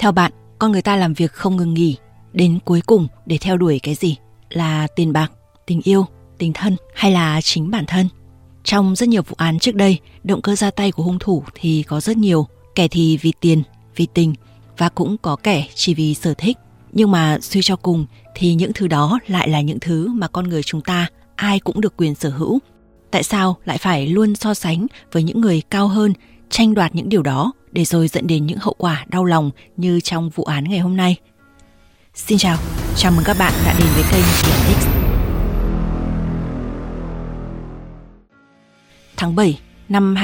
Theo bạn, con người ta làm việc không ngừng nghỉ, đến cuối cùng để theo đuổi cái gì? Là tiền bạc, tình yêu, tình thân hay là chính bản thân? Trong rất nhiều vụ án trước đây, động cơ ra tay của hung thủ thì có rất nhiều. Kẻ thì vì tiền, vì tình, và cũng có kẻ chỉ vì sở thích. Nhưng mà suy cho cùng thì những thứ đó lại là những thứ mà con người chúng ta ai cũng được quyền sở hữu. Tại sao lại phải luôn so sánh với những người cao hơn, tranh đoạt những điều đó để rồi dẫn đến những hậu quả đau lòng như trong vụ án ngày hôm nay? Xin chào mừng các bạn đã đến với kênh Tiền X. Tháng 7 năm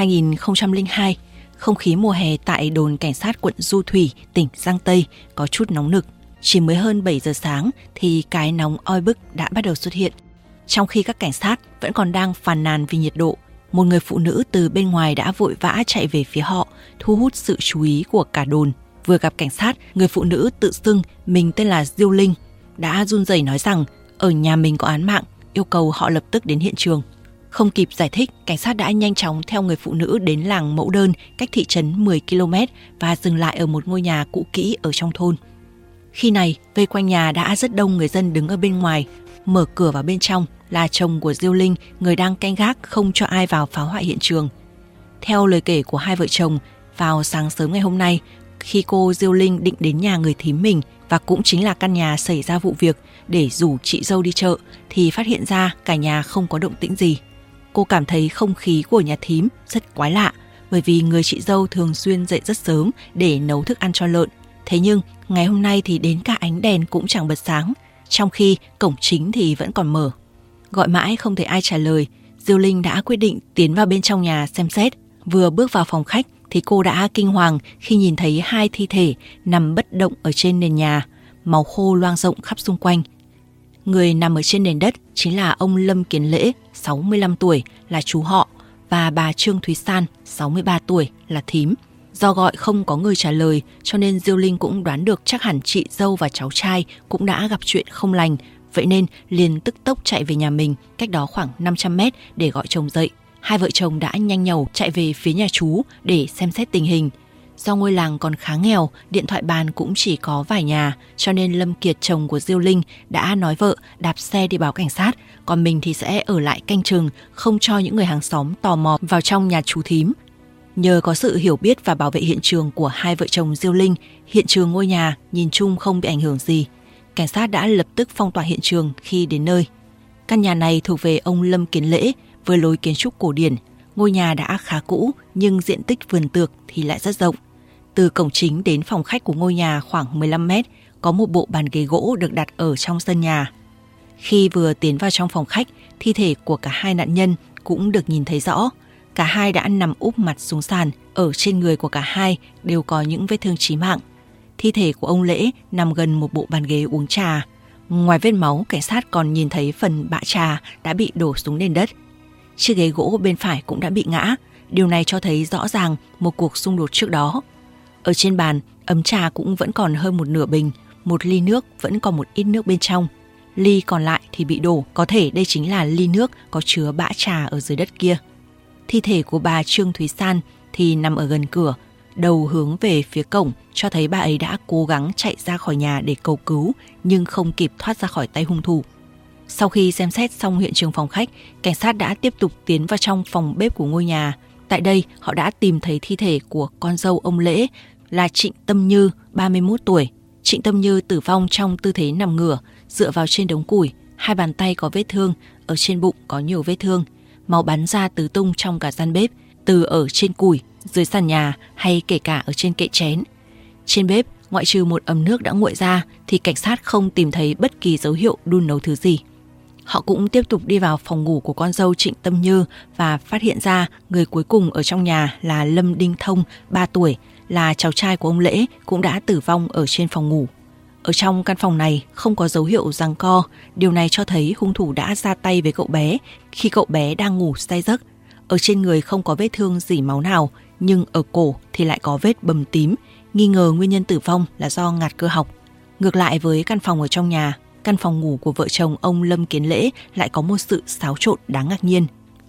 2002, không khí mùa hè tại đồn cảnh sát quận Du Thủy, tỉnh Giang Tây có chút nóng nực. Chỉ mới hơn 7 giờ sáng thì cái nóng oi bức đã bắt đầu xuất hiện. Trong khi các cảnh sát vẫn còn đang phàn nàn vì nhiệt độ, một người phụ nữ từ bên ngoài đã vội vã chạy về phía họ, thu hút sự chú ý của cả đồn. Vừa gặp cảnh sát, người phụ nữ tự xưng mình tên là Diêu Linh, đã run rẩy nói rằng ở nhà mình có án mạng, yêu cầu họ lập tức đến hiện trường. Không kịp giải thích, cảnh sát đã nhanh chóng theo người phụ nữ đến làng Mẫu Đơn, cách thị trấn 10 km và dừng lại ở một ngôi nhà cũ kỹ ở trong thôn. Khi này, vây quanh nhà đã rất đông người dân đứng ở bên ngoài. Mở cửa vào bên trong là chồng của Diêu Linh, người đang canh gác không cho ai vào phá hoại hiện trường. Theo lời kể của hai vợ chồng, vào sáng sớm ngày hôm nay, khi cô Diêu Linh định đến nhà người thím mình và cũng chính là căn nhà xảy ra vụ việc để rủ chị dâu đi chợ, thì phát hiện ra cả nhà không có động tĩnh gì. Cô cảm thấy không khí của nhà thím rất quái lạ, bởi vì người chị dâu thường xuyên dậy rất sớm để nấu thức ăn cho lợn. Thế nhưng ngày hôm nay thì đến cả ánh đèn cũng chẳng bật sáng, trong khi cổng chính thì vẫn còn mở. Gọi mãi không thấy ai trả lời, Diêu Linh đã quyết định tiến vào bên trong nhà xem xét. Vừa bước vào phòng khách thì cô đã kinh hoàng khi nhìn thấy hai thi thể nằm bất động ở trên nền nhà, máu khô loang rộng khắp xung quanh. Người nằm ở trên nền đất chính là ông Lâm Kiến Lễ, 65 tuổi, là chú họ, và bà Trương Thúy San, 63 tuổi, là thím. Do gọi không có người trả lời cho nên Diêu Linh cũng đoán được chắc hẳn chị dâu và cháu trai cũng đã gặp chuyện không lành, vậy nên liền tức tốc chạy về nhà mình cách đó khoảng 500 mét để gọi chồng dậy. Hai vợ chồng đã nhanh nhẩu chạy về phía nhà chú để xem xét tình hình. Do ngôi làng còn khá nghèo, điện thoại bàn cũng chỉ có vài nhà, cho nên Lâm Kiệt, chồng của Diêu Linh, đã nói vợ đạp xe đi báo cảnh sát, còn mình thì sẽ ở lại canh chừng, không cho những người hàng xóm tò mò vào trong nhà chú thím. Nhờ có sự hiểu biết và bảo vệ hiện trường của hai vợ chồng Diêu Linh, hiện trường ngôi nhà nhìn chung không bị ảnh hưởng gì. Cảnh sát đã lập tức phong tỏa hiện trường khi đến nơi. Căn nhà này thuộc về ông Lâm Kiến Lễ, với lối kiến trúc cổ điển. Ngôi nhà đã khá cũ nhưng diện tích vườn tược thì lại rất rộng. Từ cổng chính đến phòng khách của ngôi nhà khoảng 15 mét, có một bộ bàn ghế gỗ được đặt ở trong sân nhà. Khi vừa tiến vào trong phòng khách, thi thể của cả hai nạn nhân cũng được nhìn thấy rõ. Cả hai đã nằm úp mặt xuống sàn, ở trên người của cả hai đều có những vết thương chí mạng. Thi thể của ông Lễ nằm gần một bộ bàn ghế uống trà. Ngoài vết máu, cảnh sát còn nhìn thấy phần bã trà đã bị đổ xuống nền đất. Chiếc ghế gỗ bên phải cũng đã bị ngã, điều này cho thấy rõ ràng một cuộc xung đột trước đó. Ở trên bàn, ấm trà cũng vẫn còn hơn một nửa bình, một ly nước vẫn còn một ít nước bên trong. Ly còn lại thì bị đổ, có thể đây chính là ly nước có chứa bã trà ở dưới đất kia. Thi thể của bà Trương Thúy San thì nằm ở gần cửa, đầu hướng về phía cổng, cho thấy bà ấy đã cố gắng chạy ra khỏi nhà để cầu cứu nhưng không kịp thoát ra khỏi tay hung thủ. Sau khi xem xét xong hiện trường phòng khách, cảnh sát đã tiếp tục tiến vào trong phòng bếp của ngôi nhà. Tại đây, họ đã tìm thấy thi thể của con dâu ông Lễ là Trịnh Tâm Như, 31 tuổi. Trịnh Tâm Như tử vong trong tư thế nằm ngửa, dựa vào trên đống củi. Hai bàn tay có vết thương, ở trên bụng có nhiều vết thương. Máu bắn ra tứ tung trong cả gian bếp, từ ở trên củi, dưới sàn nhà hay kể cả ở trên kệ chén. Trên bếp, ngoại trừ một ấm nước đã nguội ra thì cảnh sát không tìm thấy bất kỳ dấu hiệu đun nấu thứ gì. Họ cũng tiếp tục đi vào phòng ngủ của con dâu Trịnh Tâm Như và phát hiện ra người cuối cùng ở trong nhà là Lâm Đinh Thông, 3 tuổi, là cháu trai của ông Lễ, cũng đã tử vong ở trên phòng ngủ. Ở trong căn phòng này không có dấu hiệu giằng co, điều này cho thấy hung thủ đã ra tay với cậu bé khi cậu bé đang ngủ say giấc. Ở trên người không có vết thương rỉ máu nào, nhưng ở cổ thì lại có vết bầm tím, nghi ngờ nguyên nhân tử vong là do ngạt cơ học. Ngược lại với căn phòng ở trong nhà, căn phòng ngủ của vợ chồng ông Lâm Kiến Lễ lại có một sự xáo trộn đáng ngạc nhiên.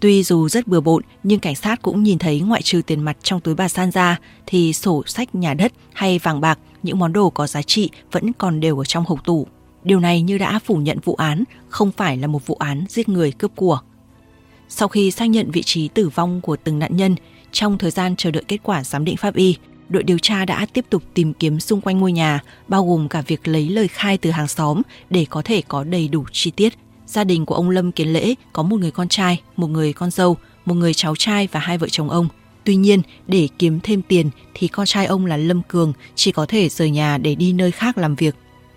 Tuy dù rất bừa bộn nhưng cảnh sát cũng nhìn thấy ngoại trừ tiền mặt trong túi bà San ra thì sổ sách nhà đất hay vàng bạc, những món đồ có giá trị vẫn còn đều ở trong hộc tủ. Điều này như đã phủ nhận vụ án không phải là một vụ án giết người cướp của. Sau khi xác nhận vị trí tử vong của từng nạn nhân, trong thời gian chờ đợi kết quả giám định pháp y, đội điều tra đã tiếp tục tìm kiếm xung quanh ngôi nhà, bao gồm cả việc lấy lời khai từ hàng xóm để có thể có đầy đủ chi tiết. Gia đình của ông Lâm Kiến Lễ có một người con trai, một người con dâu, một người cháu trai và 2 vợ chồng ông. Tuy nhiên, để kiếm thêm tiền thì con trai ông là Lâm Cường chỉ có thể rời nhà để đi nơi khác làm việc.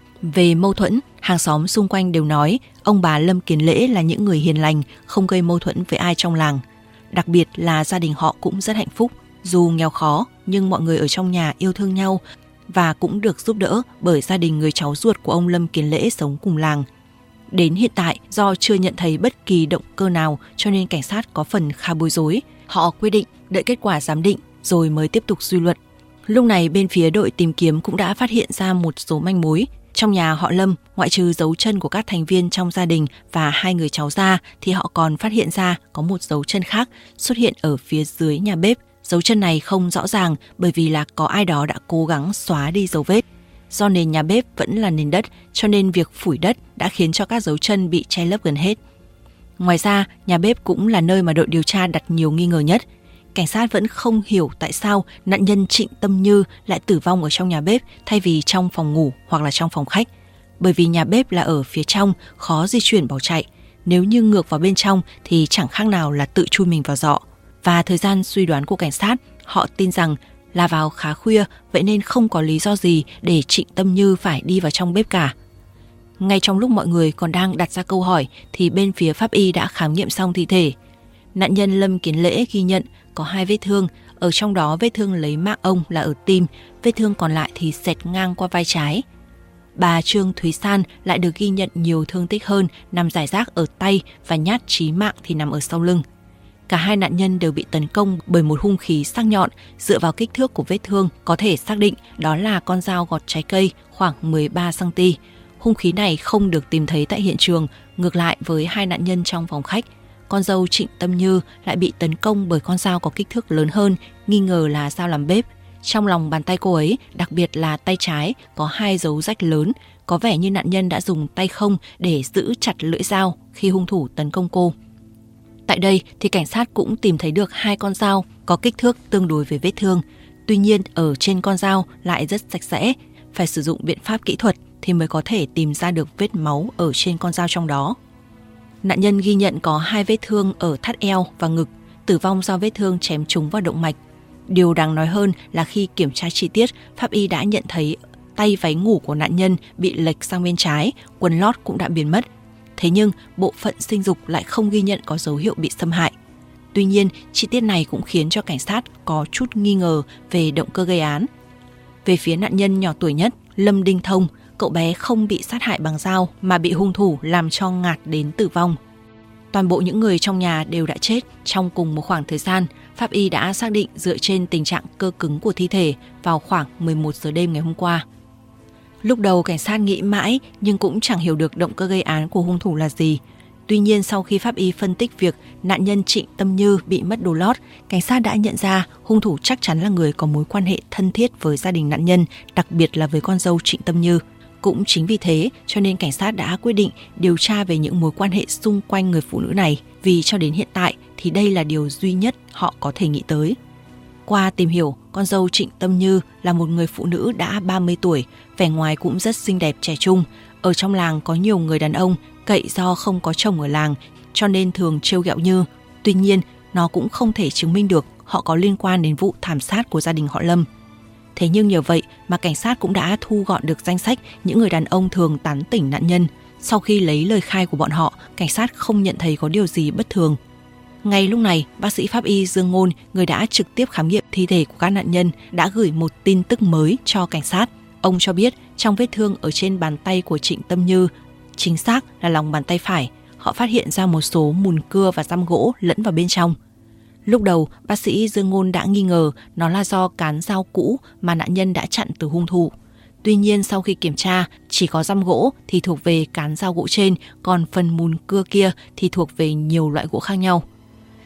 Về mâu thuẫn, hàng xóm xung quanh đều nói ông bà Lâm Kiến Lễ là những người hiền lành, không gây mâu thuẫn với ai trong làng. Đặc biệt là gia đình họ cũng rất hạnh phúc, dù nghèo khó nhưng mọi người ở trong nhà yêu thương nhau và cũng được giúp đỡ bởi gia đình người cháu ruột của ông Lâm Kiến Lễ sống cùng làng. Đến hiện tại, do chưa nhận thấy bất kỳ động cơ nào cho nên cảnh sát có phần khá bối rối. Họ quyết định đợi kết quả giám định rồi mới tiếp tục suy luận. Lúc này bên phía đội tìm kiếm cũng đã phát hiện ra một số manh mối. Trong nhà họ Lâm, ngoại trừ dấu chân của các thành viên trong gia đình và 2 người cháu ra thì họ còn phát hiện ra có một dấu chân khác xuất hiện ở phía dưới nhà bếp. Dấu chân này không rõ ràng bởi vì là có ai đó đã cố gắng xóa đi dấu vết. Do nền nhà bếp vẫn là nền đất cho nên việc phủi đất đã khiến cho các dấu chân bị che lấp gần hết. Ngoài ra, nhà bếp cũng là nơi mà đội điều tra đặt nhiều nghi ngờ nhất. Cảnh sát vẫn không hiểu tại sao nạn nhân Trịnh Tâm Như lại tử vong ở trong nhà bếp thay vì trong phòng ngủ hoặc là trong phòng khách. Bởi vì nhà bếp là ở phía trong, khó di chuyển bỏ chạy. Nếu như ngược vào bên trong thì chẳng khác nào là tự chui mình vào giọ. Và thời gian suy đoán của cảnh sát, họ tin rằng là vào khá khuya, vậy nên không có lý do gì để Trịnh Tâm Như phải đi vào trong bếp cả. Ngay trong lúc mọi người còn đang đặt ra câu hỏi thì bên phía pháp y đã khám nghiệm xong thi thể. Nạn nhân Lâm Kiến Lễ ghi nhận có 2 vết thương, ở trong đó vết thương lấy mạng ông là ở tim, vết thương còn lại thì xẹt ngang qua vai trái. Bà Trương Thúy San lại được ghi nhận nhiều thương tích hơn, nằm rải rác ở tay và nhát chí mạng thì nằm ở sau lưng. Cả 2 nạn nhân đều bị tấn công bởi một hung khí sắc nhọn. Dựa vào kích thước của vết thương có thể xác định đó là con dao gọt trái cây khoảng 13 cm. Hung khí này không được tìm thấy tại hiện trường, ngược lại với 2 nạn nhân trong phòng khách. Con dâu Trịnh Tâm Như lại bị tấn công bởi con dao có kích thước lớn hơn, nghi ngờ là dao làm bếp. Trong lòng bàn tay cô ấy, đặc biệt là tay trái, có 2 dấu rách lớn, có vẻ như nạn nhân đã dùng tay không để giữ chặt lưỡi dao khi hung thủ tấn công cô. Tại đây thì cảnh sát cũng tìm thấy được 2 con dao có kích thước tương đối với vết thương. Tuy nhiên ở trên con dao lại rất sạch sẽ, phải sử dụng biện pháp kỹ thuật thì mới có thể tìm ra được vết máu ở trên con dao trong đó. Nạn nhân ghi nhận có 2 vết thương ở thắt eo và ngực, tử vong do vết thương chém trúng vào động mạch. Điều đáng nói hơn là khi kiểm tra chi tiết, pháp y đã nhận thấy tay váy ngủ của nạn nhân bị lệch sang bên trái, quần lót cũng đã biến mất. Thế nhưng bộ phận sinh dục lại không ghi nhận có dấu hiệu bị xâm hại. Tuy nhiên, chi tiết này cũng khiến cho cảnh sát có chút nghi ngờ về động cơ gây án. Về phía nạn nhân nhỏ tuổi nhất, Lâm Đinh Thông, cậu bé không bị sát hại bằng dao mà bị hung thủ làm cho ngạt đến tử vong. Toàn bộ những người trong nhà đều đã chết trong cùng một khoảng thời gian. Pháp y đã xác định dựa trên tình trạng cơ cứng của thi thể vào khoảng 11 giờ đêm ngày hôm qua. Lúc đầu cảnh sát nghĩ mãi nhưng cũng chẳng hiểu được động cơ gây án của hung thủ là gì. Tuy nhiên sau khi pháp y phân tích việc nạn nhân Trịnh Tâm Như bị mất đồ lót, cảnh sát đã nhận ra hung thủ chắc chắn là người có mối quan hệ thân thiết với gia đình nạn nhân, đặc biệt là với con dâu Trịnh Tâm Như. Cũng chính vì thế cho nên cảnh sát đã quyết định điều tra về những mối quan hệ xung quanh người phụ nữ này, vì cho đến hiện tại thì đây là điều duy nhất họ có thể nghĩ tới. Qua tìm hiểu, con dâu Trịnh Tâm Như là một người phụ nữ đã 30 tuổi, vẻ ngoài cũng rất xinh đẹp trẻ trung. Ở trong làng có nhiều người đàn ông cậy do không có chồng ở làng cho nên thường trêu ghẹo Như. Tuy nhiên, nó cũng không thể chứng minh được họ có liên quan đến vụ thảm sát của gia đình họ Lâm. Thế nhưng nhờ vậy mà cảnh sát cũng đã thu gọn được danh sách những người đàn ông thường tán tỉnh nạn nhân. Sau khi lấy lời khai của bọn họ, cảnh sát không nhận thấy có điều gì bất thường. Ngay lúc này, bác sĩ pháp y Dương Ngôn, người đã trực tiếp khám nghiệm thi thể của các nạn nhân, đã gửi một tin tức mới cho cảnh sát. Ông cho biết trong vết thương ở trên bàn tay của Trịnh Tâm Như, chính xác là lòng bàn tay phải, họ phát hiện ra một số mùn cưa và răm gỗ lẫn vào bên trong. Lúc đầu, bác sĩ Dương Ngôn đã nghi ngờ nó là do cán dao cũ mà nạn nhân đã chặn từ hung thủ. Tuy nhiên sau khi kiểm tra, chỉ có răm gỗ thì thuộc về cán dao gỗ trên, còn phần mùn cưa kia thì thuộc về nhiều loại gỗ khác nhau.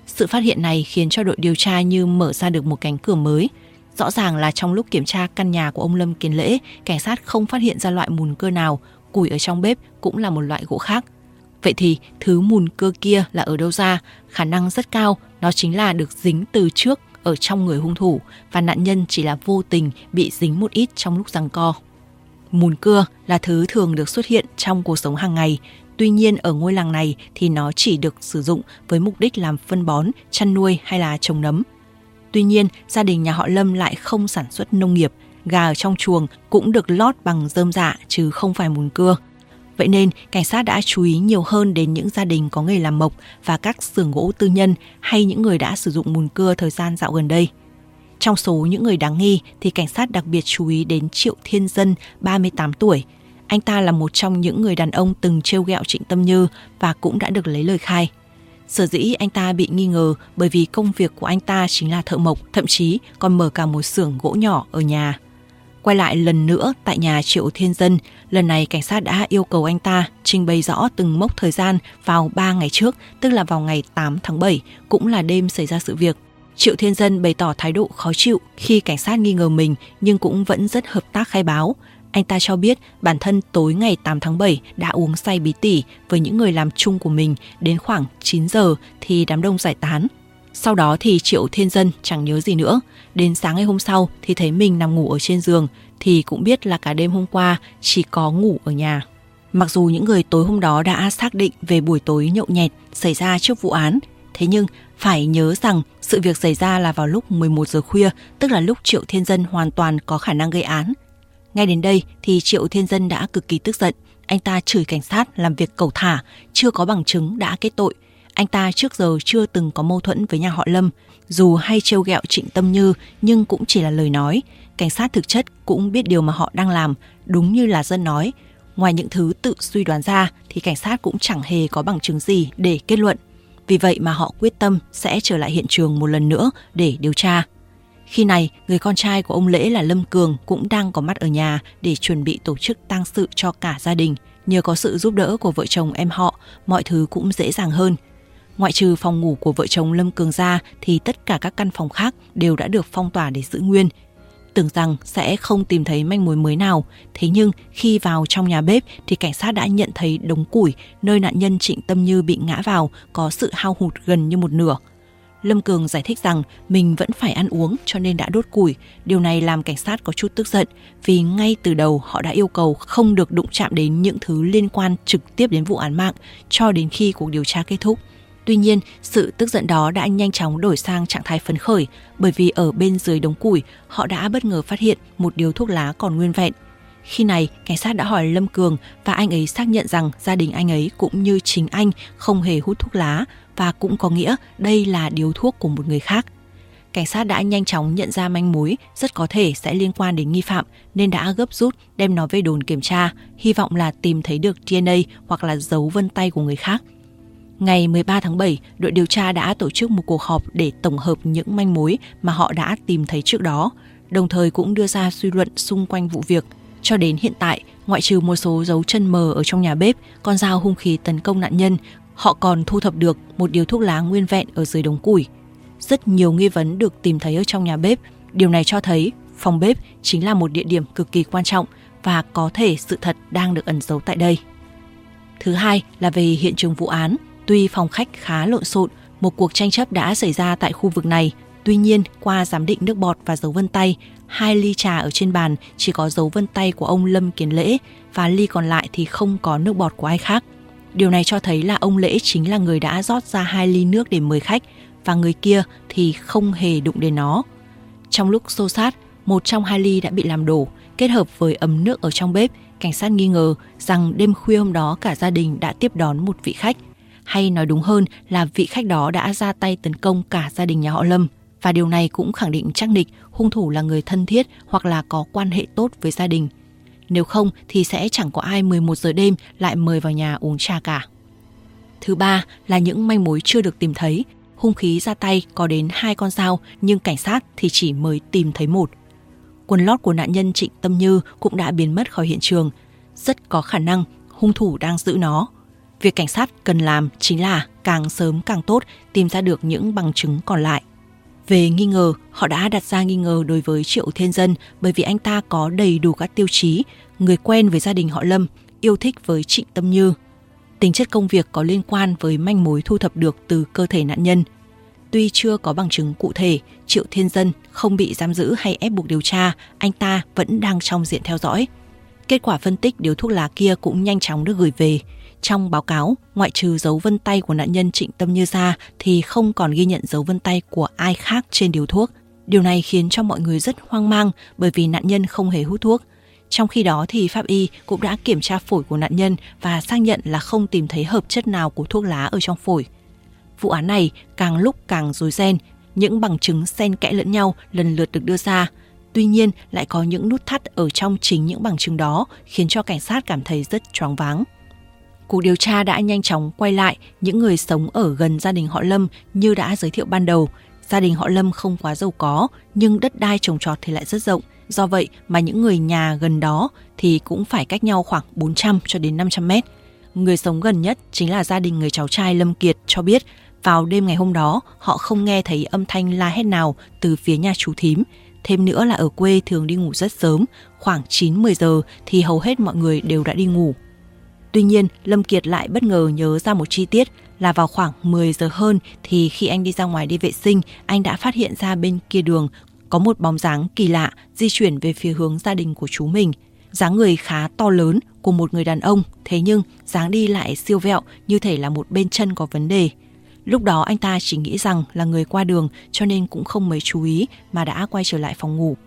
Sự phát hiện này khiến cho đội điều tra như mở ra được một cánh cửa mới. Rõ ràng là trong lúc kiểm tra căn nhà của ông Lâm Kiến Lễ, cảnh sát không phát hiện ra loại mùn cưa nào, củi ở trong bếp cũng là một loại gỗ khác. Vậy thì thứ mùn cưa kia là ở đâu ra? Khả năng rất cao nó chính là được dính từ trước ở trong người hung thủ và nạn nhân chỉ là vô tình bị dính một ít trong lúc giằng co. Mùn cưa là thứ thường được xuất hiện trong cuộc sống hàng ngày. Tuy nhiên ở ngôi làng này thì nó chỉ được sử dụng với mục đích làm phân bón, chăn nuôi hay là trồng nấm. Tuy nhiên, gia đình nhà họ Lâm lại không sản xuất nông nghiệp, gà ở trong chuồng cũng được lót bằng rơm rạ chứ không phải mùn cưa. Vậy nên, cảnh sát đã chú ý nhiều hơn đến những gia đình có nghề làm mộc và các xưởng gỗ tư nhân hay những người đã sử dụng mùn cưa thời gian dạo gần đây. Trong số những người đáng nghi thì cảnh sát đặc biệt chú ý đến Triệu Thiên Dân, 38 tuổi. Anh ta là một trong những người đàn ông từng trêu ghẹo Trịnh Tâm Như và cũng đã được lấy lời khai. Sở dĩ anh ta bị nghi ngờ bởi vì công việc của anh ta chính là thợ mộc, thậm chí còn mở cả một xưởng gỗ nhỏ ở nhà. Quay lại lần nữa tại nhà Triệu Thiên Dân, lần này cảnh sát đã yêu cầu anh ta trình bày rõ từng mốc thời gian vào 3 ngày trước, tức là vào ngày 8 tháng 7, cũng là đêm xảy ra sự việc. Triệu Thiên Dân bày tỏ thái độ khó chịu khi cảnh sát nghi ngờ mình nhưng cũng vẫn rất hợp tác khai báo. Anh ta cho biết bản thân tối ngày 8 tháng 7 đã uống say bí tỉ với những người làm chung của mình, đến khoảng 9 giờ thì đám đông giải tán. Sau đó thì Triệu Thiên Dân chẳng nhớ gì nữa. Đến sáng ngày hôm sau thì thấy mình nằm ngủ ở trên giường thì cũng biết là cả đêm hôm qua chỉ có ngủ ở nhà. Mặc dù những người tối hôm đó đã xác định về buổi tối nhậu nhẹt xảy ra trước vụ án, thế nhưng phải nhớ rằng sự việc xảy ra là vào lúc 11 giờ khuya, tức là lúc Triệu Thiên Dân hoàn toàn có khả năng gây án. Ngay đến đây thì Triệu Thiên Dân đã cực kỳ tức giận. Anh ta chửi cảnh sát làm việc cẩu thả, chưa có bằng chứng đã kết tội. Anh ta trước giờ chưa từng có mâu thuẫn với nhà họ Lâm. Dù hay trêu ghẹo Trịnh Tâm Như nhưng cũng chỉ là lời nói. Cảnh sát thực chất cũng biết điều mà họ đang làm, đúng như là dân nói. Ngoài những thứ tự suy đoán ra thì cảnh sát cũng chẳng hề có bằng chứng gì để kết luận. Vì vậy mà họ quyết tâm sẽ trở lại hiện trường một lần nữa để điều tra. Khi này, người con trai của ông Lễ là Lâm Cường cũng đang có mặt ở nhà để chuẩn bị tổ chức tang sự cho cả gia đình. Nhờ có sự giúp đỡ của vợ chồng em họ, mọi thứ cũng dễ dàng hơn. Ngoại trừ phòng ngủ của vợ chồng Lâm Cường ra thì tất cả các căn phòng khác đều đã được phong tỏa để giữ nguyên. Tưởng rằng sẽ không tìm thấy manh mối mới nào, thế nhưng khi vào trong nhà bếp thì cảnh sát đã nhận thấy đống củi nơi nạn nhân Trịnh Tâm Như bị ngã vào có sự hao hụt gần như một nửa. Lâm Cường giải thích rằng mình vẫn phải ăn uống cho nên đã đốt củi. Điều này làm cảnh sát có chút tức giận vì ngay từ đầu họ đã yêu cầu không được đụng chạm đến những thứ liên quan trực tiếp đến vụ án mạng cho đến khi cuộc điều tra kết thúc. Tuy nhiên, sự tức giận đó đã nhanh chóng đổi sang trạng thái phấn khởi bởi vì ở bên dưới đống củi họ đã bất ngờ phát hiện một điếu thuốc lá còn nguyên vẹn. Khi này, cảnh sát đã hỏi Lâm Cường và anh ấy xác nhận rằng gia đình anh ấy cũng như chính anh không hề hút thuốc lá và cũng có nghĩa đây là điếu thuốc của một người khác. Cảnh sát đã nhanh chóng nhận ra manh mối rất có thể sẽ liên quan đến nghi phạm nên đã gấp rút đem nó về đồn kiểm tra, hy vọng là tìm thấy được DNA hoặc là dấu vân tay của người khác. Ngày 13 tháng 7, đội điều tra đã tổ chức một cuộc họp để tổng hợp những manh mối mà họ đã tìm thấy trước đó, đồng thời cũng đưa ra suy luận xung quanh vụ việc. Cho đến hiện tại, ngoại trừ một số dấu chân mờ ở trong nhà bếp, con dao hung khí tấn công nạn nhân, họ còn thu thập được một điếu thuốc lá nguyên vẹn ở dưới đống củi. Rất nhiều nghi vấn được tìm thấy ở trong nhà bếp. Điều này cho thấy phòng bếp chính là một địa điểm cực kỳ quan trọng và có thể sự thật đang được ẩn giấu tại đây. Thứ hai là về hiện trường vụ án. Tuy phòng khách khá lộn xộn, một cuộc tranh chấp đã xảy ra tại khu vực này. Tuy nhiên, qua giám định nước bọt và dấu vân tay, 2 ly trà ở trên bàn chỉ có dấu vân tay của ông Lâm Kiến Lễ và ly còn lại thì không có nước bọt của ai khác. Điều này cho thấy là ông Lễ chính là người đã rót ra 2 ly nước để mời khách và người kia thì không hề đụng đến nó. Trong lúc xô xát, một trong 2 ly đã bị làm đổ, kết hợp với ấm nước ở trong bếp, cảnh sát nghi ngờ rằng đêm khuya hôm đó cả gia đình đã tiếp đón một vị khách. Hay nói đúng hơn là vị khách đó đã ra tay tấn công cả gia đình nhà họ Lâm. Và điều này cũng khẳng định chắc nịch hung thủ là người thân thiết hoặc là có quan hệ tốt với gia đình. Nếu không thì sẽ chẳng có ai 11 giờ đêm lại mời vào nhà uống trà cả. Thứ ba là những manh mối chưa được tìm thấy. Hung khí ra tay có đến 2 con dao nhưng cảnh sát thì chỉ mới tìm thấy 1. Quần lót của nạn nhân Trịnh Tâm Như cũng đã biến mất khỏi hiện trường. Rất có khả năng hung thủ đang giữ nó. Việc cảnh sát cần làm chính là càng sớm càng tốt tìm ra được những bằng chứng còn lại. Về nghi ngờ, họ đã đặt ra nghi ngờ đối với Triệu Thiên Dân bởi vì anh ta có đầy đủ các tiêu chí, người quen với gia đình họ Lâm, yêu thích với Trịnh Tâm Như. Tính chất công việc có liên quan với manh mối thu thập được từ cơ thể nạn nhân. Tuy chưa có bằng chứng cụ thể, Triệu Thiên Dân không bị giam giữ hay ép buộc điều tra, anh ta vẫn đang trong diện theo dõi. Kết quả phân tích điếu thuốc lá kia cũng nhanh chóng được gửi về. Trong báo cáo, ngoại trừ dấu vân tay của nạn nhân Trịnh Tâm Như ra thì không còn ghi nhận dấu vân tay của ai khác trên điếu thuốc. Điều này khiến cho mọi người rất hoang mang bởi vì nạn nhân không hề hút thuốc. Trong khi đó thì pháp y cũng đã kiểm tra phổi của nạn nhân và xác nhận là không tìm thấy hợp chất nào của thuốc lá ở trong phổi. Vụ án này càng lúc càng rối ren, những bằng chứng xen kẽ lẫn nhau lần lượt được đưa ra. Tuy nhiên lại có những nút thắt ở trong chính những bằng chứng đó khiến cho cảnh sát cảm thấy rất choáng váng. Cuộc điều tra đã nhanh chóng quay lại những người sống ở gần gia đình họ Lâm như đã giới thiệu ban đầu. Gia đình họ Lâm không quá giàu có nhưng đất đai trồng trọt thì lại rất rộng. Do vậy mà những người nhà gần đó thì cũng phải cách nhau khoảng 400 cho đến 500 mét. Người sống gần nhất chính là gia đình người cháu trai Lâm Kiệt cho biết vào đêm ngày hôm đó họ không nghe thấy âm thanh la hét nào từ phía nhà chú thím. Thêm nữa là ở quê thường đi ngủ rất sớm, khoảng 9-10 giờ thì hầu hết mọi người đều đã đi ngủ. Tuy nhiên, Lâm Kiệt lại bất ngờ nhớ ra một chi tiết là vào khoảng 10 giờ hơn thì khi anh đi ra ngoài đi vệ sinh, anh đã phát hiện ra bên kia đường có một bóng dáng kỳ lạ di chuyển về phía hướng gia đình của chú mình. Dáng người khá to lớn của một người đàn ông, thế nhưng dáng đi lại siêu vẹo như thể là một bên chân có vấn đề. Lúc đó anh ta chỉ nghĩ rằng là người qua đường cho nên cũng không mấy chú ý mà đã quay trở lại phòng ngủ.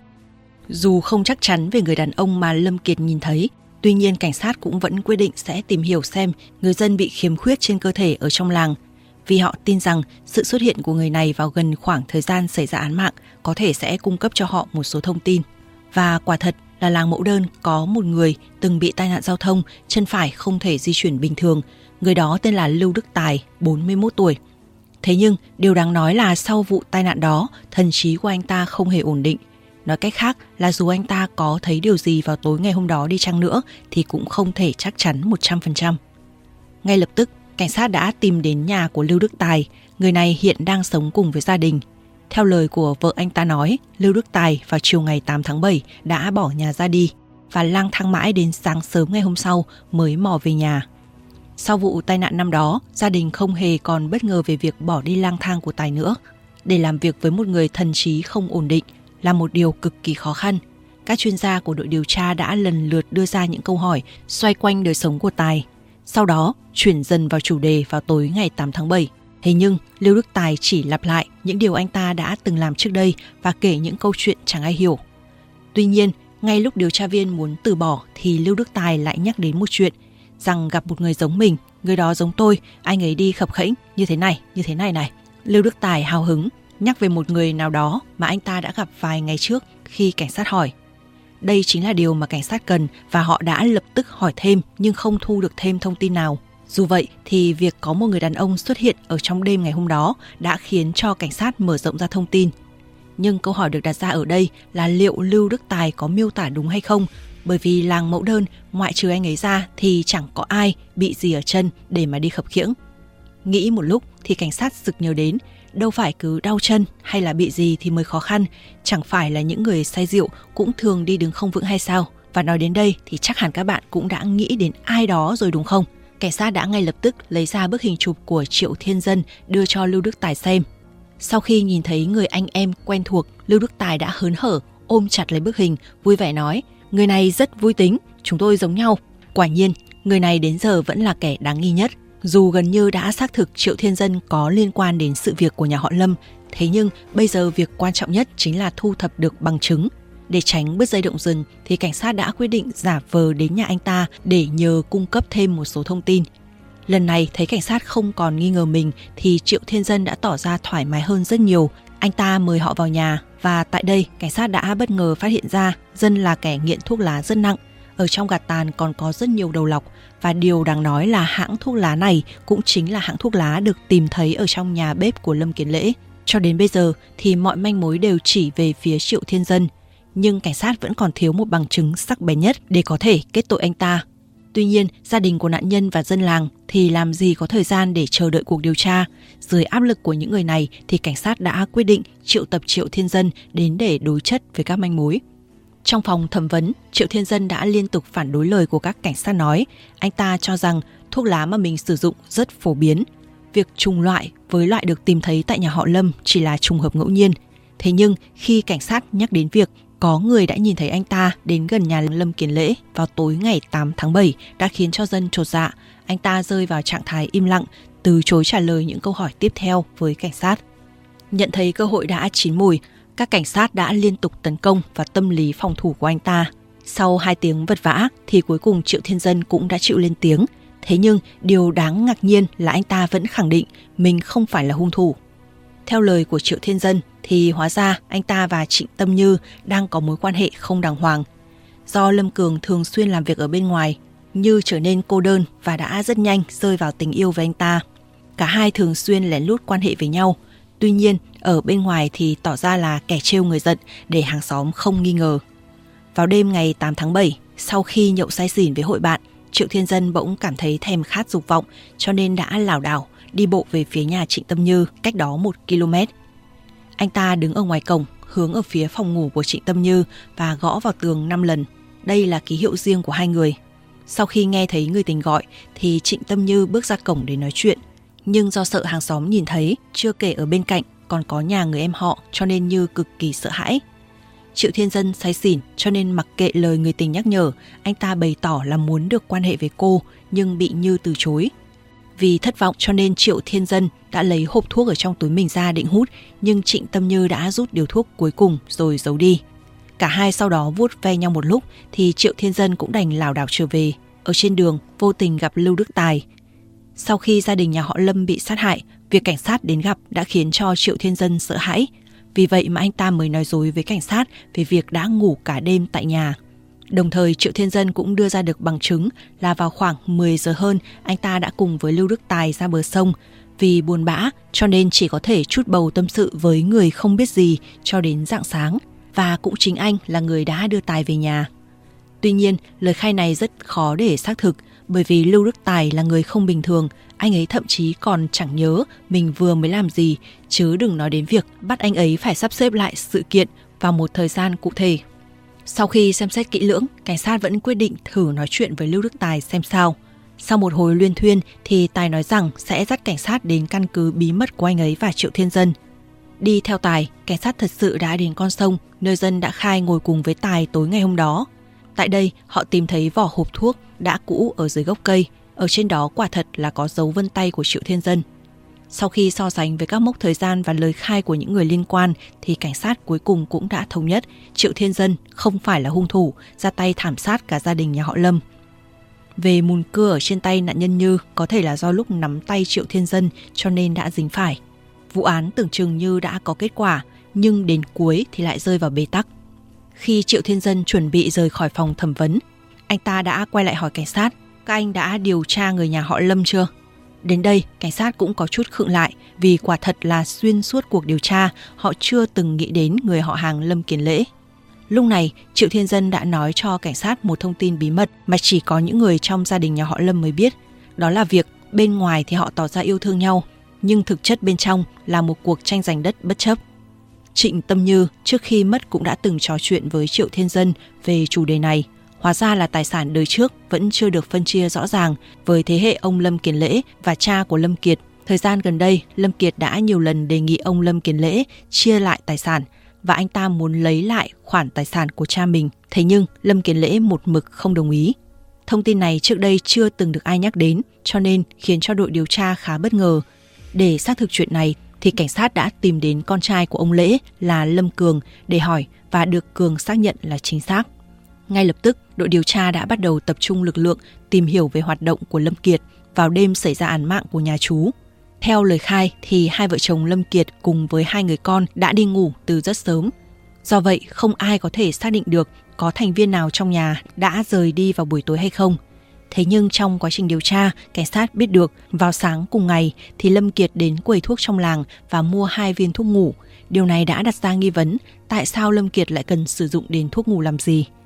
Dù không chắc chắn về người đàn ông mà Lâm Kiệt nhìn thấy, tuy nhiên cảnh sát cũng vẫn quyết định sẽ tìm hiểu xem người dân bị khiếm khuyết trên cơ thể ở trong làng. Vì họ tin rằng sự xuất hiện của người này vào gần khoảng thời gian xảy ra án mạng có thể sẽ cung cấp cho họ một số thông tin. Và quả thật là làng Mẫu Đơn có một người từng bị tai nạn giao thông, chân phải không thể di chuyển bình thường. Người đó tên là Lưu Đức Tài, 41 tuổi. Thế nhưng điều đáng nói là sau vụ tai nạn đó, thần trí của anh ta không hề ổn định. Nói cách khác là dù anh ta có thấy điều gì vào tối ngày hôm đó đi chăng nữa thì cũng không thể chắc chắn 100%. Ngay lập tức, cảnh sát đã tìm đến nhà của Lưu Đức Tài. Người này hiện đang sống cùng với gia đình. Theo lời của vợ anh ta nói, Lưu Đức Tài vào chiều ngày 8 tháng 7 đã bỏ nhà ra đi và lang thang mãi đến sáng sớm ngày hôm sau mới mò về nhà. Sau vụ tai nạn năm đó, gia đình không hề còn bất ngờ về việc bỏ đi lang thang của Tài nữa. Để làm việc với một người thần trí không ổn định là một điều cực kỳ khó khăn. Các chuyên gia của đội điều tra đã lần lượt đưa ra những câu hỏi xoay quanh đời sống của Tài. Sau đó, chuyển dần vào chủ đề vào tối ngày 8 tháng 7. Thế nhưng, Lưu Đức Tài chỉ lặp lại những điều anh ta đã từng làm trước đây và kể những câu chuyện chẳng ai hiểu. Tuy nhiên, ngay lúc điều tra viên muốn từ bỏ thì Lưu Đức Tài lại nhắc đến một chuyện, rằng gặp một người giống mình, người đó giống tôi, anh ấy đi khập khễnh như thế này này. Lưu Đức Tài hào hứng nhắc về một người nào đó mà anh ta đã gặp vài ngày trước khi cảnh sát hỏi. Đây chính là điều mà cảnh sát cần và họ đã lập tức hỏi thêm nhưng không thu được thêm thông tin nào. Dù vậy thì việc có một người đàn ông xuất hiện ở trong đêm ngày hôm đó đã khiến cho cảnh sát mở rộng ra thông tin. Nhưng câu hỏi được đặt ra ở đây là liệu Lưu Đức Tài có miêu tả đúng hay không, bởi vì làng Mẫu Đơn ngoại trừ anh ấy ra thì chẳng có ai bị gì ở chân để mà đi khập khiễng. Nghĩ một lúc thì cảnh sát sực nhớ đến, đâu phải cứ đau chân hay là bị gì thì mới khó khăn, chẳng phải là những người say rượu cũng thường đi đứng không vững hay sao? Và nói đến đây thì chắc hẳn các bạn cũng đã nghĩ đến ai đó rồi đúng không? Cảnh sát đã ngay lập tức lấy ra bức hình chụp của Triệu Thiên Dân đưa cho Lưu Đức Tài xem. Sau khi nhìn thấy người anh em quen thuộc, Lưu Đức Tài đã hớn hở ôm chặt lấy bức hình, vui vẻ nói: người này rất vui tính, chúng tôi giống nhau. Quả nhiên, người này đến giờ vẫn là kẻ đáng nghi nhất. Dù gần như đã xác thực Triệu Thiên Dân có liên quan đến sự việc của nhà họ Lâm, thế nhưng bây giờ việc quan trọng nhất chính là thu thập được bằng chứng. Để tránh bứt dây động rừng thì cảnh sát đã quyết định giả vờ đến nhà anh ta để nhờ cung cấp thêm một số thông tin. Lần này thấy cảnh sát không còn nghi ngờ mình thì Triệu Thiên Dân đã tỏ ra thoải mái hơn rất nhiều. Anh ta mời họ vào nhà và tại đây cảnh sát đã bất ngờ phát hiện ra Dân là kẻ nghiện thuốc lá rất nặng. Ở trong gạt tàn còn có rất nhiều đầu lọc và điều đáng nói là hãng thuốc lá này cũng chính là hãng thuốc lá được tìm thấy ở trong nhà bếp của Lâm Kiến Lễ. Cho đến bây giờ thì mọi manh mối đều chỉ về phía Triệu Thiên Dân, nhưng cảnh sát vẫn còn thiếu một bằng chứng sắc bén nhất để có thể kết tội anh ta. Tuy nhiên, gia đình của nạn nhân và dân làng thì làm gì có thời gian để chờ đợi cuộc điều tra. Dưới áp lực của những người này thì cảnh sát đã quyết định triệu tập Triệu Thiên Dân đến để đối chất với các manh mối. Trong phòng thẩm vấn, Triệu Thiên Dân đã liên tục phản đối lời của các cảnh sát nói. Anh ta cho rằng thuốc lá mà mình sử dụng rất phổ biến. Việc trùng loại với loại được tìm thấy tại nhà họ Lâm chỉ là trùng hợp ngẫu nhiên. Thế nhưng khi cảnh sát nhắc đến việc có người đã nhìn thấy anh ta đến gần nhà Lâm Kiến Lễ vào tối ngày 8 tháng 7 đã khiến cho dân chột dạ. Anh ta rơi vào trạng thái im lặng, từ chối trả lời những câu hỏi tiếp theo với cảnh sát. Nhận thấy cơ hội đã chín mùi, các cảnh sát đã liên tục tấn công vào tâm lý phòng thủ của anh ta. Sau 2 tiếng vật vã thì cuối cùng Triệu Thiên Dân cũng đã chịu lên tiếng. Thế nhưng điều đáng ngạc nhiên là anh ta vẫn khẳng định mình không phải là hung thủ. Theo lời của Triệu Thiên Dân thì hóa ra anh ta và Trịnh Tâm Như đang có mối quan hệ không đàng hoàng. Do Lâm Cường thường xuyên làm việc ở bên ngoài, Như trở nên cô đơn và đã rất nhanh rơi vào tình yêu với anh ta. Cả hai thường xuyên lén lút quan hệ với nhau. Tuy nhiên, ở bên ngoài thì tỏ ra là kẻ trêu người giận để hàng xóm không nghi ngờ. Vào đêm ngày 8 tháng 7, sau khi nhậu say xỉn với hội bạn, Triệu Thiên Dân bỗng cảm thấy thèm khát dục vọng cho nên đã lảo đảo đi bộ về phía nhà Trịnh Tâm Như cách đó 1 km. Anh ta đứng ở ngoài cổng hướng ở phía phòng ngủ của Trịnh Tâm Như và gõ vào tường 5 lần. Đây là ký hiệu riêng của hai người. Sau khi nghe thấy người tình gọi thì Trịnh Tâm Như bước ra cổng để nói chuyện. Nhưng do sợ hàng xóm nhìn thấy, chưa kể ở bên cạnh còn có nhà người em họ cho nên Như cực kỳ sợ hãi. Triệu Thiên Dân say xỉn cho nên mặc kệ lời người tình nhắc nhở, anh ta bày tỏ là muốn được quan hệ với cô nhưng bị Như từ chối. Vì thất vọng cho nên Triệu Thiên Dân đã lấy hộp thuốc ở trong túi mình ra định hút, nhưng Trịnh Tâm Như đã rút điếu thuốc cuối cùng rồi giấu đi. Cả hai sau đó vuốt ve nhau một lúc thì Triệu Thiên Dân cũng đành lảo đảo trở về. Ở trên đường vô tình gặp Lưu Đức Tài. Sau khi gia đình nhà họ Lâm bị sát hại, việc cảnh sát đến gặp đã khiến cho Triệu Thiên Dân sợ hãi. Vì vậy mà anh ta mới nói dối với cảnh sát về việc đã ngủ cả đêm tại nhà. Đồng thời Triệu Thiên Dân cũng đưa ra được bằng chứng là vào khoảng 10 giờ hơn anh ta đã cùng với Lưu Đức Tài ra bờ sông. Vì buồn bã cho nên chỉ có thể trút bầu tâm sự với người không biết gì cho đến rạng sáng. Và cũng chính anh là người đã đưa Tài về nhà. Tuy nhiên lời khai này rất khó để xác thực bởi vì Lưu Đức Tài là người không bình thường. Anh ấy thậm chí còn chẳng nhớ mình vừa mới làm gì, chứ đừng nói đến việc bắt anh ấy phải sắp xếp lại sự kiện vào một thời gian cụ thể. Sau khi xem xét kỹ lưỡng, cảnh sát vẫn quyết định thử nói chuyện với Lưu Đức Tài xem sao. Sau một hồi luyên thuyên thì Tài nói rằng sẽ dắt cảnh sát đến căn cứ bí mật của anh ấy và Triệu Thiên Dân. Đi theo Tài, cảnh sát thật sự đã đến con sông, nơi Dân đã khai ngồi cùng với Tài tối ngày hôm đó. Tại đây, họ tìm thấy vỏ hộp thuốc đã cũ ở dưới gốc cây. Ở trên đó quả thật là có dấu vân tay của Triệu Thiên Dân. Sau khi so sánh với các mốc thời gian và lời khai của những người liên quan thì cảnh sát cuối cùng cũng đã thống nhất Triệu Thiên Dân không phải là hung thủ ra tay thảm sát cả gia đình nhà họ Lâm. Về mùn cưa ở trên tay nạn nhân Như có thể là do lúc nắm tay Triệu Thiên Dân cho nên đã dính phải. Vụ án tưởng chừng như đã có kết quả nhưng đến cuối thì lại rơi vào bế tắc. Khi Triệu Thiên Dân chuẩn bị rời khỏi phòng thẩm vấn, anh ta đã quay lại hỏi cảnh sát: các anh đã điều tra người nhà họ Lâm chưa? Đến đây, cảnh sát cũng có chút khựng lại vì quả thật là xuyên suốt cuộc điều tra, họ chưa từng nghĩ đến người họ hàng Lâm Kiến Lễ. Lúc này, Triệu Thiên Dân đã nói cho cảnh sát một thông tin bí mật mà chỉ có những người trong gia đình nhà họ Lâm mới biết. Đó là việc bên ngoài thì họ tỏ ra yêu thương nhau, nhưng thực chất bên trong là một cuộc tranh giành đất bất chấp. Trịnh Tâm Như trước khi mất cũng đã từng trò chuyện với Triệu Thiên Dân về chủ đề này. Hóa ra là tài sản đời trước vẫn chưa được phân chia rõ ràng với thế hệ ông Lâm Kiến Lễ và cha của Lâm Kiệt. Thời gian gần đây, Lâm Kiệt đã nhiều lần đề nghị ông Lâm Kiến Lễ chia lại tài sản và anh ta muốn lấy lại khoản tài sản của cha mình. Thế nhưng Lâm Kiến Lễ một mực không đồng ý. Thông tin này trước đây chưa từng được ai nhắc đến cho nên khiến cho đội điều tra khá bất ngờ. Để xác thực chuyện này thì cảnh sát đã tìm đến con trai của ông Lễ là Lâm Cường để hỏi và được Cường xác nhận là chính xác. Ngay lập tức, đội điều tra đã bắt đầu tập trung lực lượng tìm hiểu về hoạt động của Lâm Kiệt vào đêm xảy ra án mạng của nhà chú. Theo lời khai thì hai vợ chồng Lâm Kiệt cùng với hai người con đã đi ngủ từ rất sớm. Do vậy, không ai có thể xác định được có thành viên nào trong nhà đã rời đi vào buổi tối hay không. Thế nhưng trong quá trình điều tra, cảnh sát biết được vào sáng cùng ngày thì Lâm Kiệt đến quầy thuốc trong làng và mua 2 viên thuốc ngủ. Điều này đã đặt ra nghi vấn tại sao Lâm Kiệt lại cần sử dụng đến thuốc ngủ làm gì.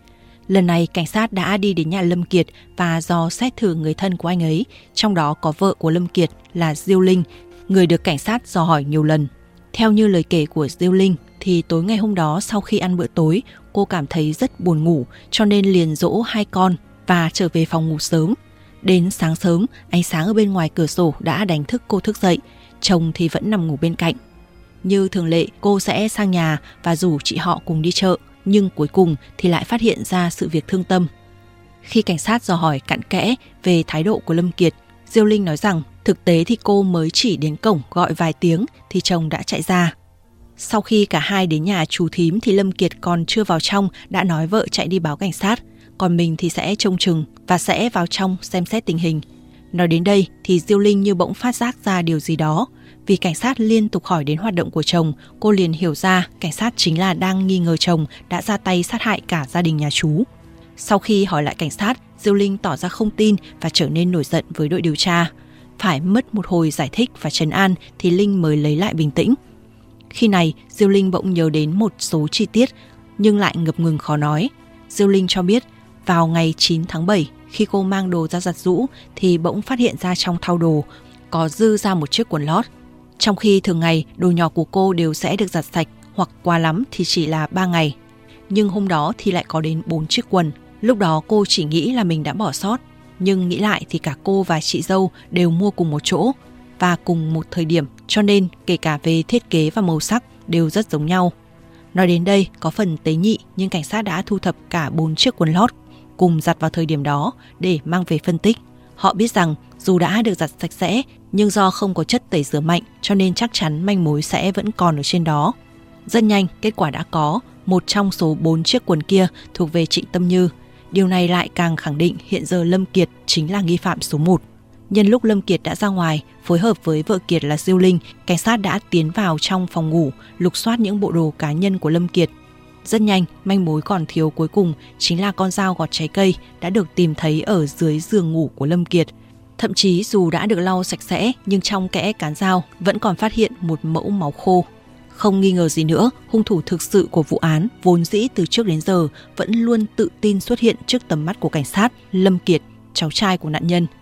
Lần này cảnh sát đã đi đến nhà Lâm Kiệt và dò xét thử người thân của anh ấy, trong đó có vợ của Lâm Kiệt là Diêu Linh, người được cảnh sát dò hỏi nhiều lần. Theo như lời kể của Diêu Linh thì tối ngày hôm đó sau khi ăn bữa tối, cô cảm thấy rất buồn ngủ cho nên liền dỗ hai con và trở về phòng ngủ sớm. Đến sáng sớm, ánh sáng ở bên ngoài cửa sổ đã đánh thức cô thức dậy, chồng thì vẫn nằm ngủ bên cạnh. Như thường lệ, cô sẽ sang nhà và rủ chị họ cùng đi chợ, nhưng cuối cùng thì lại phát hiện ra sự việc thương tâm. Khi cảnh sát dò hỏi cặn kẽ về thái độ của Lâm Kiệt, Diêu Linh nói rằng thực tế thì cô mới chỉ đến cổng gọi vài tiếng thì chồng đã chạy ra. Sau khi cả hai đến nhà chú thím thì Lâm Kiệt còn chưa vào trong đã nói vợ chạy đi báo cảnh sát, còn mình thì sẽ trông chừng và sẽ vào trong xem xét tình hình. Nói đến đây thì Diêu Linh như bỗng phát giác ra điều gì đó. Vì cảnh sát liên tục hỏi đến hoạt động của chồng, cô liền hiểu ra cảnh sát chính là đang nghi ngờ chồng đã ra tay sát hại cả gia đình nhà chú. Sau khi hỏi lại cảnh sát, Diêu Linh tỏ ra không tin và trở nên nổi giận với đội điều tra. Phải mất một hồi giải thích và trấn an thì Linh mới lấy lại bình tĩnh. Khi này, Diêu Linh bỗng nhớ đến một số chi tiết nhưng lại ngập ngừng khó nói. Diêu Linh cho biết vào ngày 9 tháng 7, khi cô mang đồ ra giặt giũ thì bỗng phát hiện ra trong thau đồ có dư ra một chiếc quần lót. Trong khi thường ngày đồ nhỏ của cô đều sẽ được giặt sạch hoặc quá lắm thì chỉ là 3 ngày. Nhưng hôm đó thì lại có đến 4 chiếc quần. Lúc đó cô chỉ nghĩ là mình đã bỏ sót, nhưng nghĩ lại thì cả cô và chị dâu đều mua cùng một chỗ và cùng một thời điểm, cho nên kể cả về thiết kế và màu sắc đều rất giống nhau. Nói đến đây có phần tế nhị, nhưng cảnh sát đã thu thập cả 4 chiếc quần lót cùng giặt vào thời điểm đó để mang về phân tích. Họ biết rằng dù đã được giặt sạch sẽ nhưng do không có chất tẩy rửa mạnh cho nên chắc chắn manh mối sẽ vẫn còn ở trên đó. Rất nhanh kết quả đã có, một trong số 4 chiếc quần kia thuộc về Trịnh Tâm Như. Điều này lại càng khẳng định hiện giờ Lâm Kiệt chính là nghi phạm số 1. Nhân lúc Lâm Kiệt đã ra ngoài, phối hợp với vợ Kiệt là Diêu Linh, cảnh sát đã tiến vào trong phòng ngủ, lục soát những bộ đồ cá nhân của Lâm Kiệt. Rất nhanh, manh mối còn thiếu cuối cùng chính là con dao gọt trái cây đã được tìm thấy ở dưới giường ngủ của Lâm Kiệt. Thậm chí dù đã được lau sạch sẽ nhưng trong kẽ cán dao vẫn còn phát hiện một mẫu máu khô. Không nghi ngờ gì nữa, hung thủ thực sự của vụ án vốn dĩ từ trước đến giờ vẫn luôn tự tin xuất hiện trước tầm mắt của cảnh sát, Lâm Kiệt, cháu trai của nạn nhân.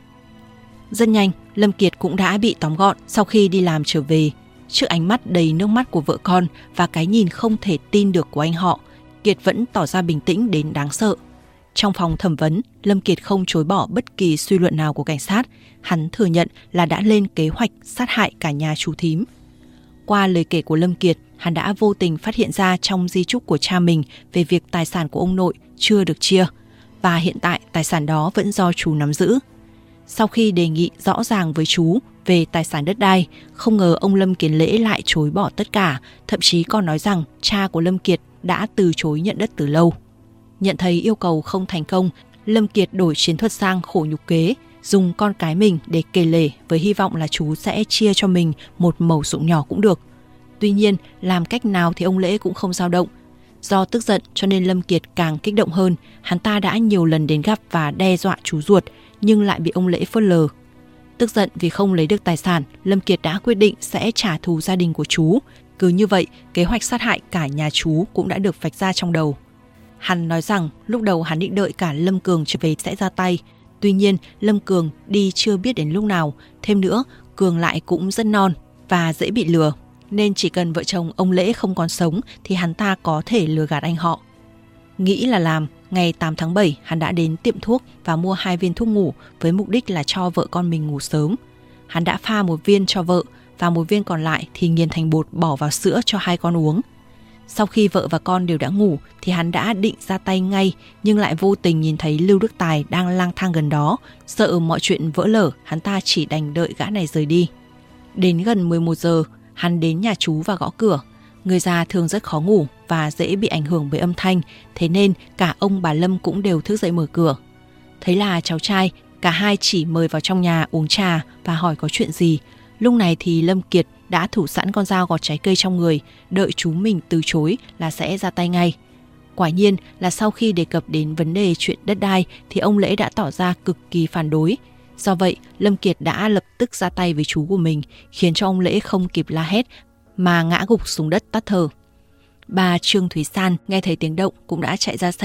Rất nhanh, Lâm Kiệt cũng đã bị tóm gọn sau khi đi làm trở về. Trước ánh mắt đầy nước mắt của vợ con và cái nhìn không thể tin được của anh họ, Kiệt vẫn tỏ ra bình tĩnh đến đáng sợ. Trong phòng thẩm vấn, Lâm Kiệt không chối bỏ bất kỳ suy luận nào của cảnh sát. Hắn thừa nhận là đã lên kế hoạch sát hại cả nhà chú thím. Qua lời kể của Lâm Kiệt, hắn đã vô tình phát hiện ra trong di chúc của cha mình về việc tài sản của ông nội chưa được chia, và hiện tại tài sản đó vẫn do chú nắm giữ. Sau khi đề nghị rõ ràng với chú về tài sản đất đai, không ngờ ông Lâm Kiến Lễ lại chối bỏ tất cả, thậm chí còn nói rằng cha của Lâm Kiệt đã từ chối nhận đất từ lâu. Nhận thấy yêu cầu không thành công, Lâm Kiệt đổi chiến thuật sang khổ nhục kế, dùng con cái mình để kề lể với hy vọng là chú sẽ chia cho mình một mẩu ruộng nhỏ cũng được. Tuy nhiên, làm cách nào thì ông Lễ cũng không dao động. Do tức giận cho nên Lâm Kiệt càng kích động hơn, hắn ta đã nhiều lần đến gặp và đe dọa chú ruột, nhưng lại bị ông Lễ phớt lờ. Tức giận vì không lấy được tài sản, Lâm Kiệt đã quyết định sẽ trả thù gia đình của chú. Cứ như vậy, kế hoạch sát hại cả nhà chú cũng đã được vạch ra trong đầu. Hắn nói rằng lúc đầu hắn định đợi cả Lâm Cường trở về sẽ ra tay. Tuy nhiên, Lâm Cường đi chưa biết đến lúc nào. Thêm nữa, Cường lại cũng rất non và dễ bị lừa. Nên chỉ cần vợ chồng ông Lễ không còn sống thì hắn ta có thể lừa gạt anh họ. Nghĩ là làm, ngày 8 tháng 7 hắn đã đến tiệm thuốc và mua 2 viên thuốc ngủ với mục đích là cho vợ con mình ngủ sớm. Hắn đã pha 1 viên cho vợ và 1 viên còn lại thì nghiền thành bột bỏ vào sữa cho 2 con uống. Sau khi vợ và con đều đã ngủ thì hắn đã định ra tay ngay, nhưng lại vô tình nhìn thấy Lưu Đức Tài đang lang thang gần đó. Sợ mọi chuyện vỡ lở, hắn ta chỉ đành đợi gã này rời đi. Đến gần 11 giờ, hắn đến nhà chú và gõ cửa. Người già thường rất khó ngủ và dễ bị ảnh hưởng bởi âm thanh, thế nên cả ông bà Lâm cũng đều thức dậy mở cửa. Thấy là cháu trai, cả hai chỉ mời vào trong nhà uống trà và hỏi có chuyện gì. Lúc này thì Lâm Kiệt đã thủ sẵn con dao gọt trái cây trong người, đợi chú mình từ chối là sẽ ra tay ngay. Quả nhiên là sau khi đề cập đến vấn đề chuyện đất đai thì ông Lễ đã tỏ ra cực kỳ phản đối. Do vậy, Lâm Kiệt đã lập tức ra tay với chú của mình, khiến cho ông Lễ không kịp la hét mà ngã gục xuống đất tắt thở. Bà Trương Thúy San nghe thấy tiếng động cũng đã chạy ra xem,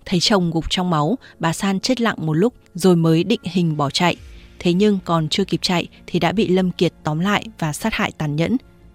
Thấy chồng gục trong máu, bà San chết lặng một lúc rồi mới định hình bỏ chạy. Thế nhưng còn chưa kịp chạy thì đã bị Lâm Kiệt tóm lại và sát hại tàn nhẫn.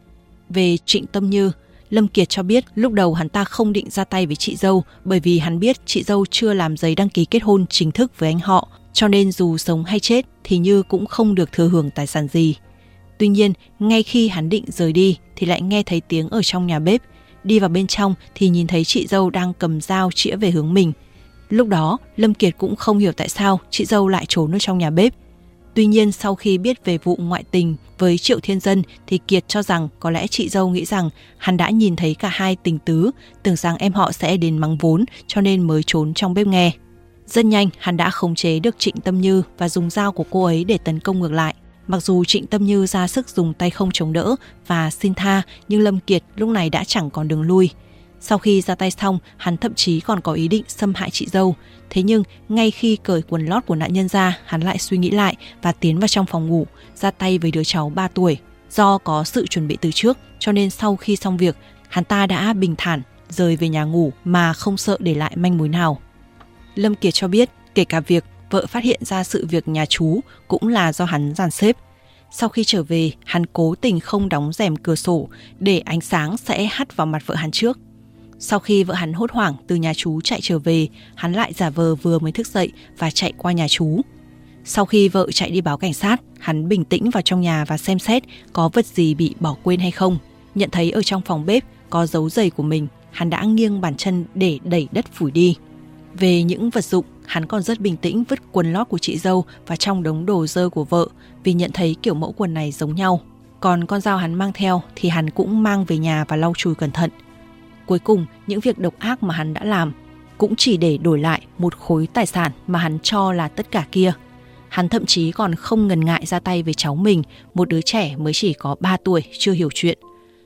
Về Trịnh Tâm Như, Lâm Kiệt cho biết lúc đầu hắn ta không định ra tay với chị dâu bởi vì hắn biết chị dâu chưa làm giấy đăng ký kết hôn chính thức với anh họ, cho nên dù sống hay chết thì Như cũng không được thừa hưởng tài sản gì. Tuy nhiên, ngay khi hắn định rời đi thì lại nghe thấy tiếng ở trong nhà bếp. Đi vào bên trong thì nhìn thấy chị dâu đang cầm dao chĩa về hướng mình. Lúc đó, Lâm Kiệt cũng không hiểu tại sao chị dâu lại trốn ở trong nhà bếp. Tuy nhiên, sau khi biết về vụ ngoại tình với Triệu Thiên Dân thì Kiệt cho rằng có lẽ chị dâu nghĩ rằng hắn đã nhìn thấy cả hai tình tứ, tưởng rằng em họ sẽ đến mắng vốn cho nên mới trốn trong bếp nghe. Rất nhanh, hắn đã khống chế được Trịnh Tâm Như và dùng dao của cô ấy để tấn công ngược lại. Mặc dù Trịnh Tâm Như ra sức dùng tay không chống đỡ và xin tha, nhưng Lâm Kiệt lúc này đã chẳng còn đường lui. Sau khi ra tay xong, hắn thậm chí còn có ý định xâm hại chị dâu. Thế nhưng, ngay khi cởi quần lót của nạn nhân ra, hắn lại suy nghĩ lại và tiến vào trong phòng ngủ, ra tay với đứa cháu 3 tuổi. Do có sự chuẩn bị từ trước, cho nên sau khi xong việc, hắn ta đã bình thản rời về nhà ngủ mà không sợ để lại manh mối nào. Lâm Kiệt cho biết, kể cả việc vợ phát hiện ra sự việc nhà chú cũng là do hắn dàn xếp. Sau khi trở về, hắn cố tình không đóng rèm cửa sổ để ánh sáng sẽ hắt vào mặt vợ hắn trước. Sau khi vợ hắn hốt hoảng từ nhà chú chạy trở về, hắn lại giả vờ vừa mới thức dậy và chạy qua nhà chú. Sau khi vợ chạy đi báo cảnh sát, hắn bình tĩnh vào trong nhà và xem xét có vật gì bị bỏ quên hay không. Nhận thấy ở trong phòng bếp có dấu giày của mình, hắn đã nghiêng bàn chân để đẩy đất phủi đi. Về những vật dụng, hắn còn rất bình tĩnh vứt quần lót của chị dâu vào trong đống đồ dơ của vợ vì nhận thấy kiểu mẫu quần này giống nhau. Còn con dao hắn mang theo thì hắn cũng mang về nhà và lau chùi cẩn thận. Cuối cùng, những việc độc ác mà hắn đã làm cũng chỉ để đổi lại một khối tài sản mà hắn cho là tất cả kia. Hắn thậm chí còn không ngần ngại ra tay với cháu mình, một đứa trẻ mới chỉ có 3 tuổi chưa hiểu chuyện.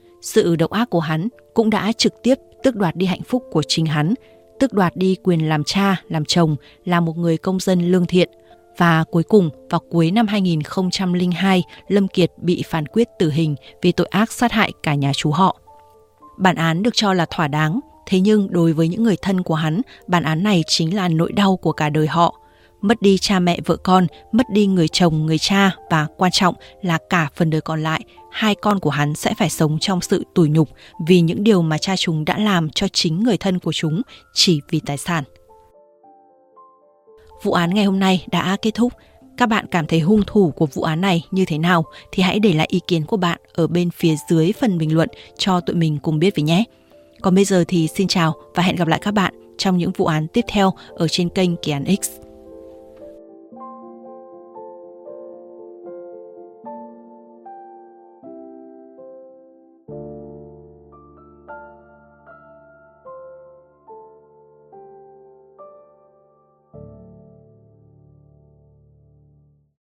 Sự độc ác của hắn cũng đã trực tiếp tước đoạt đi hạnh phúc của chính hắn, tước đoạt đi quyền làm cha, làm chồng, là một người công dân lương thiện. Và cuối cùng, vào cuối năm 2002, Lâm Kiệt bị phán quyết tử hình vì tội ác sát hại cả nhà chú họ. Bản án được cho là thỏa đáng, thế nhưng đối với những người thân của hắn, bản án này chính là nỗi đau của cả đời họ. Mất đi cha mẹ vợ con, mất đi người chồng, người cha và quan trọng là cả phần đời còn lại, hai con của hắn sẽ phải sống trong sự tủi nhục vì những điều mà cha chúng đã làm cho chính người thân của chúng chỉ vì tài sản. Vụ án ngày hôm nay đã kết thúc. Các bạn cảm thấy hung thủ của vụ án này như thế nào thì hãy để lại ý kiến của bạn ở bên phía dưới phần bình luận cho tụi mình cùng biết với nhé. Còn bây giờ thì xin chào và hẹn gặp lại các bạn trong những vụ án tiếp theo ở trên kênh Kỳ Án X.